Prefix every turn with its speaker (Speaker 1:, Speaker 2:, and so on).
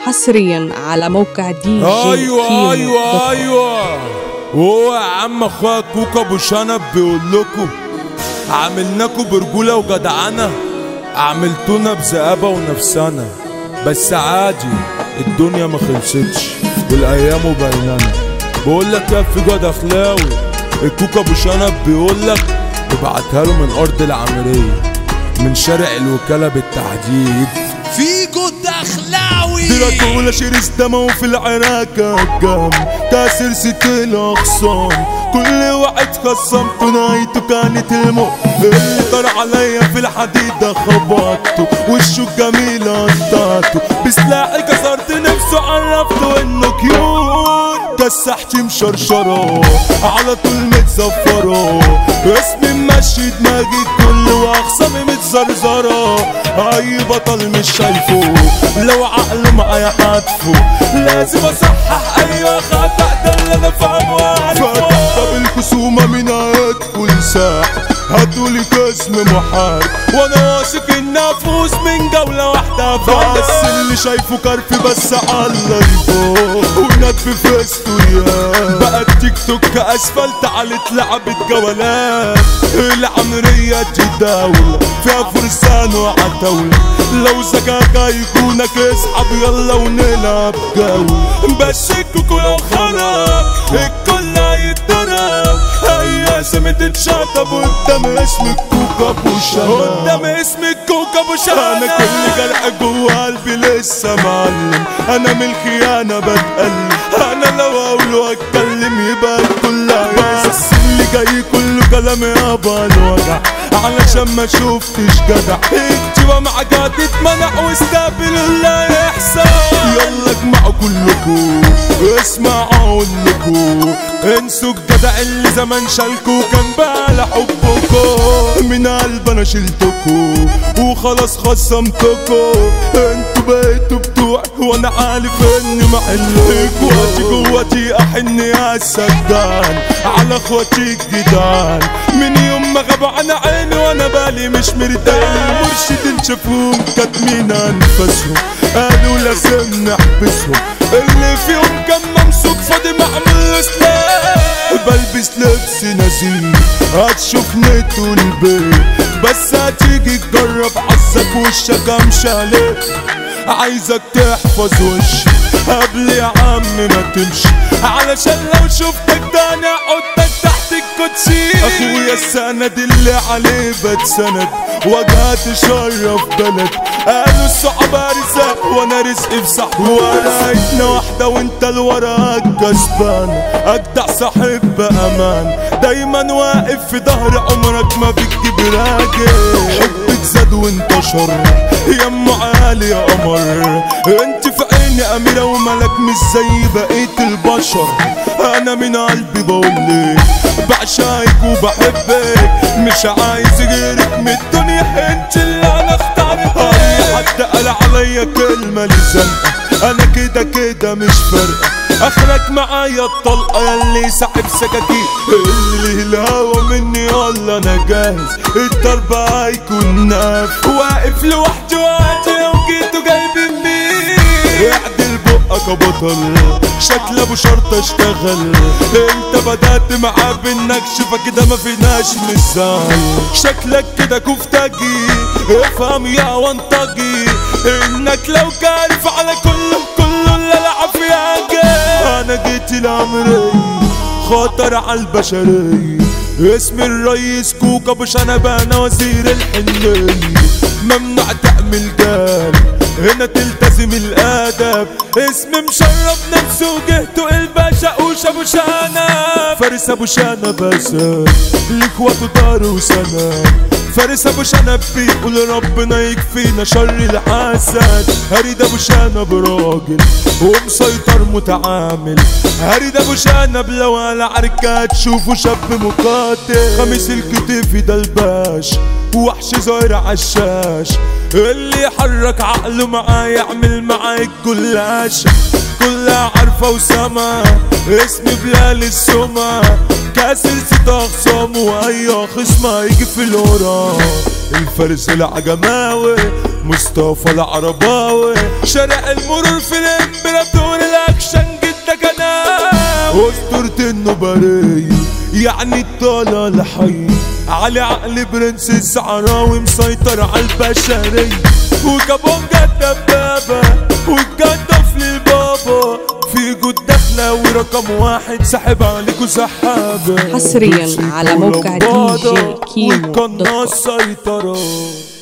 Speaker 1: حصريا على موقع دي جي
Speaker 2: ايوه هو يا عم اخويا كوكا ابو شنب بيقول لكم عملناكوا برجوله وجدعنه، عملتونا بذئابه ونفسنا، بس عادي الدنيا ما خلصتش والايام بيننا. بقول لك يا في جد اخلاوي الكوكا ابو شنب بيقول لك ابعتها له من ارض العمريه من شارع الوكاله بالتحديد.
Speaker 3: فيجو الدخلاوي
Speaker 2: دلوقتي اولى شرس دمه في العراكة الجم كاسر ست الاخصام، كل واحد خصمته نهايته كانت الموت. اللي طار عليا في الحديدة خبطته وشه الجميل قطعته بسلاحي كسرت نفسه عرفته انه كيوت. كسحتي مشرشرة على طول متزفرة، اسمي ممشي دماغي كل واخصامي متزرزرة. اي بطل مش شايفه لو عقله معايا حاتفه، لازم اصحح ايوه خطأ ده اللي انا فاهمه وعارفه. فتحت بالخصومة من هتكون ساحة هاتولي جسم محارب وانا واثق اني افوز من جولة واحدة بس. اللي شايفه كرفي بس على الفوق ونطفي في ستوريات، بقى التيك توك اسفلت على لعبة جولات. العمرية دي دولة فيها فرسان وعتاولة، لو زكاكا يكونك اسحب يلا ونلعب جولة. بس الكوكو لو خرب الكل هيتضرب، هي سمة تتشطب قدام اسم الكوكا ابو شنب، قدام اسم الكوكا ابو شنب. انا كل جرح جوا قلبي لسه معلم، انا من الخيانة بتقلب، انا لو اقول واتكلم يبقى الكل هيسمع. بس اللي جاي كله كلام يابا الوجع علشان ما شفتش جدع. انتوا مع جد اتمنع واستقبلوا اللي هيحصل. يلا اجمعوا كلكوا اسمعوا اقولكوا، انسوا الجدع اللي زمان شالكوا كان بقى حبكوا. من قلب انا شلتكوا وخلاص خصمتكوا، انتوا بقيتوا بتوعي وانا عارف اني محلكوا. اخواتي جواتي احن يا السجان على اخواتي الجدعان، من يوم ما غابوا عن عيني وانا بالي مش مرتاح. المرشدين شافوهم كاتمين انفاسهم قالوا لازم نحبسهم، اللي فيهم كان ممسوك فاضي معمول سلاح. بلبس لبس نزيه هتشوفني طول البيت، بس هتيجي تجرب عزك وشك امشي عليك. عايزك تحفظ وشي قبل يا عم ما تمشي، علشان لو شفتك تاني احطك تحت الكوتشي. اخويا السند اللي عليه بتسند وجهة تشرف بلد، قالوا الصعبة رزق وانا رزقي في صاحبي. ورقتنا واحدة وانت الورق كسبان، اجدع صاحب بامان دايما واقف في ظهر عمرك ما بتجيب راجل. حبك زاد وانتشر يا ام عالي يا قمر، انت في عيني اميرة وملك مش زي بقية البشر. انا من قلبي بقولك بعشقك وبحبك، مش عايز غيرك من الدنيا انت اللي انا اختارك. اي حد قال عليا كلمة لزنقة انا كده كده مش فارقة، اخرك معايا الطلقة ياللي ساحب سكاكين. اللي الهوا مني يلا انا جاهز الضرب هيكون ناف، واقف لوحدي وقت لو جيتوا جايبين بيه. اعدل بقك يا بطل شكل ابو شرطة اشتغل، انت بدأت معاه بالنكش فكده ما فيناش مثال. شكلك كده كفتاجي افهم يا وانطجي، انك لو كارف على كله اللي لعب فيها جاي. انا جيت العمرية خطر على البشرية، اسم الرئيس كوكا ابو شنب انا وزير الحنية. ممنوع تعمل جال هنا تلتزم الادب، اسم مشرف نفسه وجهته الباشا قوش ابو شنب. فارس ابو شنب اسد لاخواته دار وسند، فارس ابو شنب بيقول ربنا يكفينا شر الحسد. هريد ابو شنب راجل ومسيطر متعامل، هريد ابو شنب لو على عركة تشوفه شاب مقاتل. خميس الكتف ده الباش وحش ظاهر عالشاش، اللي يحرك عقله معاه يعمل معاك كل عشا. كلها عارفة وسما اسمي بلال السما، كاسر ست اخصام واي خصم هيجي في الورا. الفارس العجماوي مصطفى العرباوي، شارع المرور في يعني الطالة الحي على عقل برنس السعراوي مسيطر على البشرية وكابونجا الدبابة والجدف للبابا في جود دخلاوي رقم واحد ساحب عليكوا سحابة
Speaker 1: حصريا على موقع دي جي كيمو دوت كوم.
Speaker 2: والقناص سيطرة.